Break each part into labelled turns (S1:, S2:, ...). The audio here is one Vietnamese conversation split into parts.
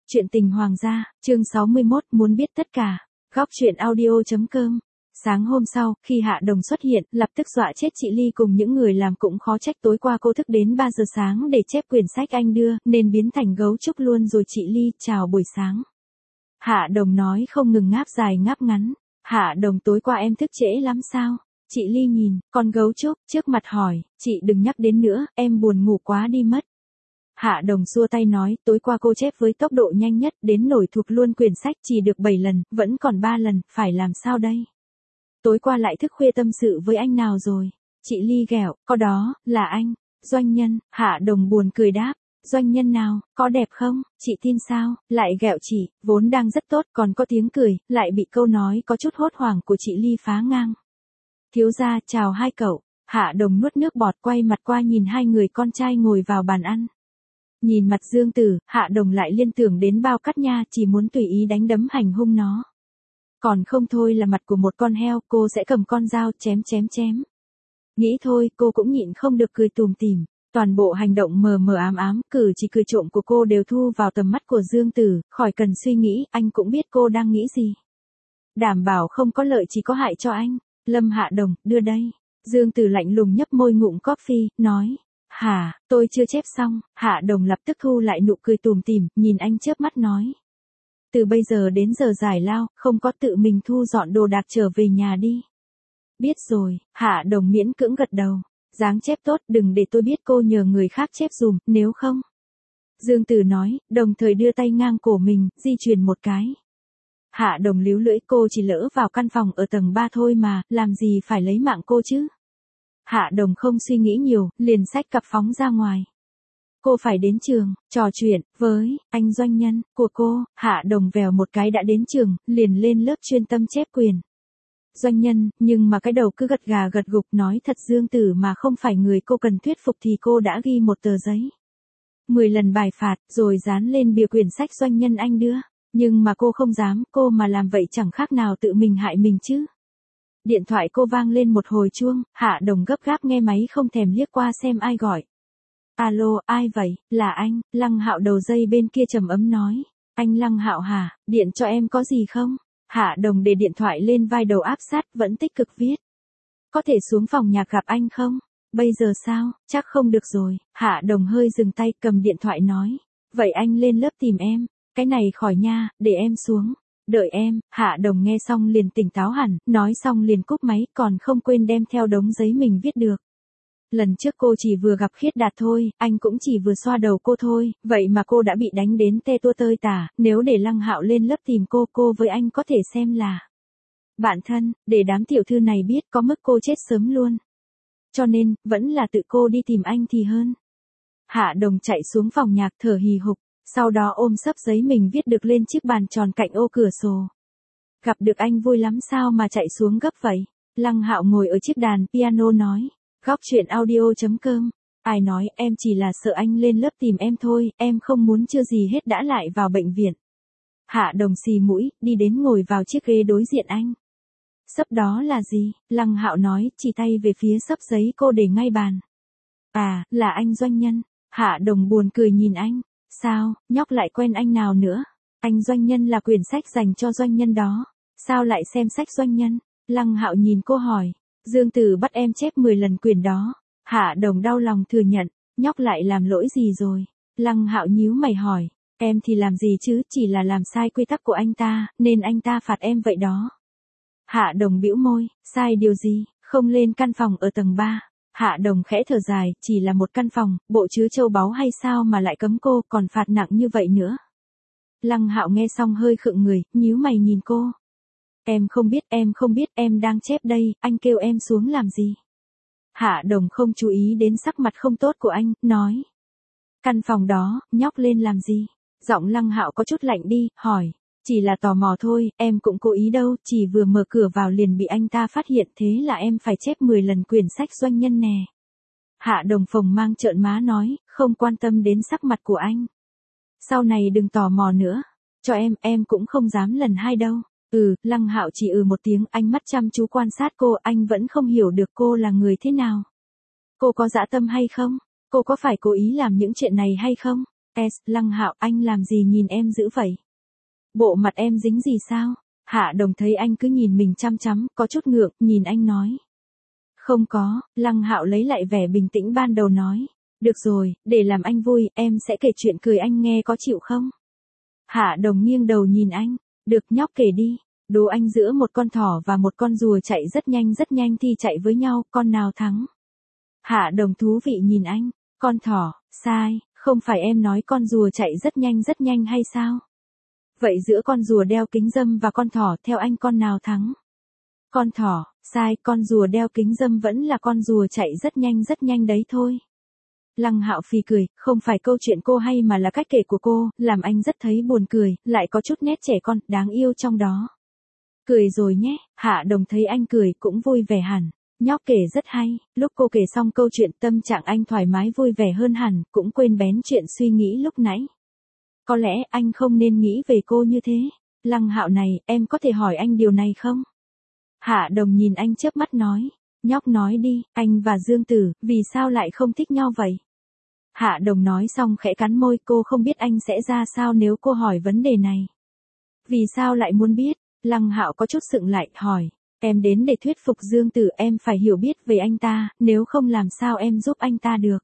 S1: Chuyện tình hoàng gia, chương 61, muốn biết tất cả. Góc truyện audio.com. Sáng hôm sau, khi Hạ Đồng xuất hiện, lập tức dọa chết chị Ly cùng những người làm, cũng khó trách tối qua cô thức đến 3 giờ sáng để chép quyển sách anh đưa, nên biến thành gấu trúc luôn rồi. Chị Ly, chào buổi sáng. Hạ Đồng nói không ngừng, ngáp dài ngáp ngắn. Hạ Đồng, tối qua em thức trễ lắm sao? Chị Ly nhìn con gấu trúc trước mặt hỏi, chị đừng nhắc đến nữa, em buồn ngủ quá đi mất. Hạ Đồng xua tay nói, tối qua cô chép với tốc độ nhanh nhất, đến nổi thuộc luôn quyển sách, chỉ được 7 lần, vẫn còn 3 lần, phải làm sao đây? Tối qua lại thức khuya tâm sự với anh nào rồi? Chị Ly ghẹo, có đó, là anh, doanh nhân. Hạ Đồng buồn cười đáp, doanh nhân nào, có đẹp không, chị tin sao? Lại ghẹo chị, vốn đang rất tốt, còn có tiếng cười, lại bị câu nói có chút hốt hoảng của chị Ly phá ngang. Thiếu gia, chào hai cậu. Hạ Đồng nuốt nước bọt, quay mặt qua nhìn hai người con trai ngồi vào bàn ăn. Nhìn mặt Dương Tử, Hạ Đồng lại liên tưởng đến Bao Cát Nha, chỉ muốn tùy ý đánh đấm hành hung nó. Còn không thôi là mặt của một con heo, cô sẽ cầm con dao chém. Nghĩ thôi, cô cũng nhịn không được cười tủm tỉm. Toàn bộ hành động mờ mờ ám, cử chỉ cười trộm của cô đều thu vào tầm mắt của Dương Tử, khỏi cần suy nghĩ, anh cũng biết cô đang nghĩ gì. Đảm bảo không có lợi chỉ có hại cho anh. Lâm Hạ Đồng, đưa đây. Dương Tử lạnh lùng nhấp môi ngụm coffee, nói. Hả, tôi chưa chép xong. Hạ Đồng lập tức thu lại nụ cười tủm tỉm, nhìn anh chớp mắt nói. Từ bây giờ đến giờ giải lao, không có, tự mình thu dọn đồ đạc trở về nhà đi. Biết rồi. Hạ Đồng miễn cưỡng gật đầu. Dáng chép tốt, đừng để tôi biết cô nhờ người khác chép dùm, nếu không. Dương Tử nói, đồng thời đưa tay ngang cổ mình, di chuyển một cái. Hạ Đồng líu lưỡi, cô chỉ lỡ vào căn phòng ở tầng 3 thôi mà, làm gì phải lấy mạng cô chứ? Hạ Đồng không suy nghĩ nhiều, liền xách cặp phóng ra ngoài. Cô phải đến trường, trò chuyện với anh doanh nhân của cô. Hạ Đồng vèo một cái đã đến trường, liền lên lớp chuyên tâm chép quyền. Doanh nhân, nhưng mà cái đầu cứ gật gà gật gục, nói thật Dương Tử mà không phải người cô cần thuyết phục thì cô đã ghi một tờ giấy. 10 lần bài phạt, rồi dán lên bìa quyển sách doanh nhân anh đưa. Nhưng mà cô không dám, cô mà làm vậy chẳng khác nào tự mình hại mình chứ. Điện thoại cô vang lên một hồi chuông, Hạ Đồng gấp gáp nghe máy, không thèm liếc qua xem ai gọi. Alo, ai vậy? Là anh. Lăng Hạo đầu dây bên kia trầm ấm nói. Anh Lăng Hạo hả? Điện cho em có gì không? Hạ Đồng để điện thoại lên vai đầu áp sát, vẫn tích cực viết. Có thể xuống phòng nhạc gặp anh không? Bây giờ sao? Chắc không được rồi. Hạ Đồng hơi dừng tay, cầm điện thoại nói. Vậy anh lên lớp tìm em. Cái này khỏi nha, để em xuống. Đợi em. Hạ Đồng nghe xong liền tỉnh táo hẳn, nói xong liền cúp máy, còn không quên đem theo đống giấy mình viết được. Lần trước cô chỉ vừa gặp Khiết Đạt thôi, anh cũng chỉ vừa xoa đầu cô thôi, vậy mà cô đã bị đánh đến tê tua tơi tả, nếu để Lăng Hạo lên lớp tìm cô với anh có thể xem là bạn thân, để đám tiểu thư này biết có mức cô chết sớm luôn. Cho nên, vẫn là tự cô đi tìm anh thì hơn. Hạ Đồng chạy xuống phòng nhạc thở hì hục, sau đó ôm xấp giấy mình viết được lên chiếc bàn tròn cạnh ô cửa sổ. Gặp được anh vui lắm sao mà chạy xuống gấp vậy? Lăng Hạo ngồi ở chiếc đàn piano nói. Góc truyện audio.com. Ai nói, em chỉ là sợ anh lên lớp tìm em thôi, em không muốn chưa gì hết đã lại vào bệnh viện. Hạ Đồng xì mũi, đi đến ngồi vào chiếc ghế đối diện anh. Xấp đó là gì? Lăng Hạo nói, chỉ tay về phía xấp giấy cô để ngay bàn. À, là anh doanh nhân. Hạ Đồng buồn cười nhìn anh. Sao, nhóc lại quen anh nào nữa? Anh doanh nhân là quyển sách dành cho doanh nhân đó. Sao lại xem sách doanh nhân? Lăng Hạo nhìn cô hỏi. Dương Tử bắt em chép 10 lần quyển đó. Hạ Đồng đau lòng thừa nhận, nhóc lại làm lỗi gì rồi? Lăng Hạo nhíu mày hỏi, em thì làm gì chứ, chỉ là làm sai quy tắc của anh ta, nên anh ta phạt em vậy đó. Hạ Đồng bĩu môi, sai điều gì, không lên căn phòng ở tầng 3. Hạ Đồng khẽ thở dài, chỉ là một căn phòng, bộ chứa châu báu hay sao mà lại cấm cô, còn phạt nặng như vậy nữa. Lăng Hạo nghe xong hơi khựng người, nhíu mày nhìn cô. Em không biết, em đang chép đây, anh kêu em xuống làm gì? Hạ Đồng không chú ý đến sắc mặt không tốt của anh, nói. Căn phòng đó, nhóc lên làm gì? Giọng Lăng Hạo có chút lạnh đi, hỏi. Chỉ là tò mò thôi, em cũng cố ý đâu, chỉ vừa mở cửa vào liền bị anh ta phát hiện, thế là em phải chép 10 lần quyển sách doanh nhân nè. Hạ Đồng phồng mang trợn má nói, không quan tâm đến sắc mặt của anh. Sau này đừng tò mò nữa. Cho em cũng không dám lần hai đâu. Lăng Hạo chỉ một tiếng, ánh mắt chăm chú quan sát cô, anh vẫn không hiểu được cô là người thế nào. Cô có dã tâm hay không? Cô có phải cố ý làm những chuyện này hay không? Lăng Hạo, anh làm gì nhìn em dữ vậy? Bộ mặt em dính gì sao? Hạ Đồng thấy anh cứ nhìn mình chăm chăm, có chút ngượng, nhìn anh nói. Không có, Lăng Hạo lấy lại vẻ bình tĩnh ban đầu nói. Được rồi, để làm anh vui, em sẽ kể chuyện cười anh nghe có chịu không? Hạ Đồng nghiêng đầu nhìn anh. Được, nhóc kể đi. Đố anh giữa một con thỏ và một con rùa chạy rất nhanh thì chạy với nhau, con nào thắng? Hạ Đồng thú vị nhìn anh. Con thỏ, sai, không phải em nói con rùa chạy rất nhanh hay sao? Vậy giữa con rùa đeo kính râm và con thỏ theo anh con nào thắng? Con thỏ, sai, con rùa đeo kính râm vẫn là con rùa chạy rất nhanh đấy thôi. Lăng Hạo phì cười, không phải câu chuyện cô hay mà là cách kể của cô, làm anh rất thấy buồn cười, lại có chút nét trẻ con, đáng yêu trong đó. Cười rồi nhé, Hạ Đồng thấy anh cười cũng vui vẻ hẳn. Nhóc kể rất hay, lúc cô kể xong câu chuyện tâm trạng anh thoải mái vui vẻ hơn hẳn, cũng quên bén chuyện suy nghĩ lúc nãy. Có lẽ anh không nên nghĩ về cô như thế. Lăng Hạo này, em có thể hỏi anh điều này không? Hạ Đồng nhìn anh chớp mắt nói. Nhóc nói đi, anh và Dương Tử, vì sao lại không thích nhau vậy? Hạ Đồng nói xong khẽ cắn môi, cô không biết anh sẽ ra sao nếu cô hỏi vấn đề này. Vì sao lại muốn biết? Lăng Hạo có chút sững lại, hỏi. Em đến để thuyết phục Dương Tử, em phải hiểu biết về anh ta, nếu không làm sao em giúp anh ta được.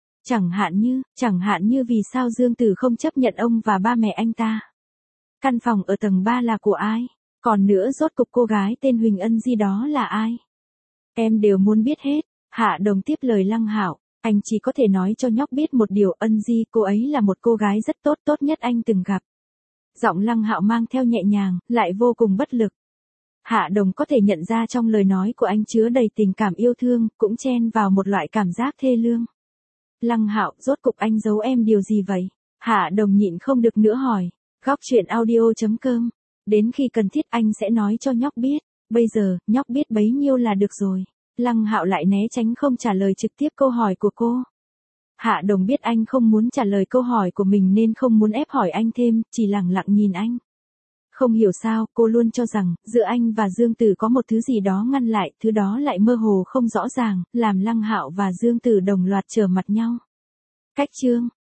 S1: Chẳng hạn như vì sao Dương Tử không chấp nhận ông và ba mẹ anh ta. Căn phòng ở tầng 3 là của ai? Còn nữa rốt cục cô gái tên Huỳnh Ân Di đó là ai? Em đều muốn biết hết. Hạ Đồng tiếp lời Lăng Hạo. Anh chỉ có thể nói cho nhóc biết một điều, Ân Di, cô ấy là một cô gái rất tốt, tốt nhất anh từng gặp. Giọng Lăng Hạo mang theo nhẹ nhàng, lại vô cùng bất lực. Hạ Đồng có thể nhận ra trong lời nói của anh chứa đầy tình cảm yêu thương, cũng chen vào một loại cảm giác thê lương. Lăng Hạo, rốt cục anh giấu em điều gì vậy? Hạ Đồng nhịn không được nữa hỏi. Góc truyện audio.com. Đến khi cần thiết anh sẽ nói cho nhóc biết. Bây giờ, nhóc biết bấy nhiêu là được rồi. Lăng Hạo lại né tránh không trả lời trực tiếp câu hỏi của cô. Hạ Đồng biết anh không muốn trả lời câu hỏi của mình nên không muốn ép hỏi anh thêm, chỉ lặng lặng nhìn anh. Không hiểu sao, cô luôn cho rằng, giữa anh và Dương Tử có một thứ gì đó ngăn lại, thứ đó lại mơ hồ không rõ ràng, làm Lăng Hạo và Dương Tử đồng loạt trở mặt nhau. Cách chương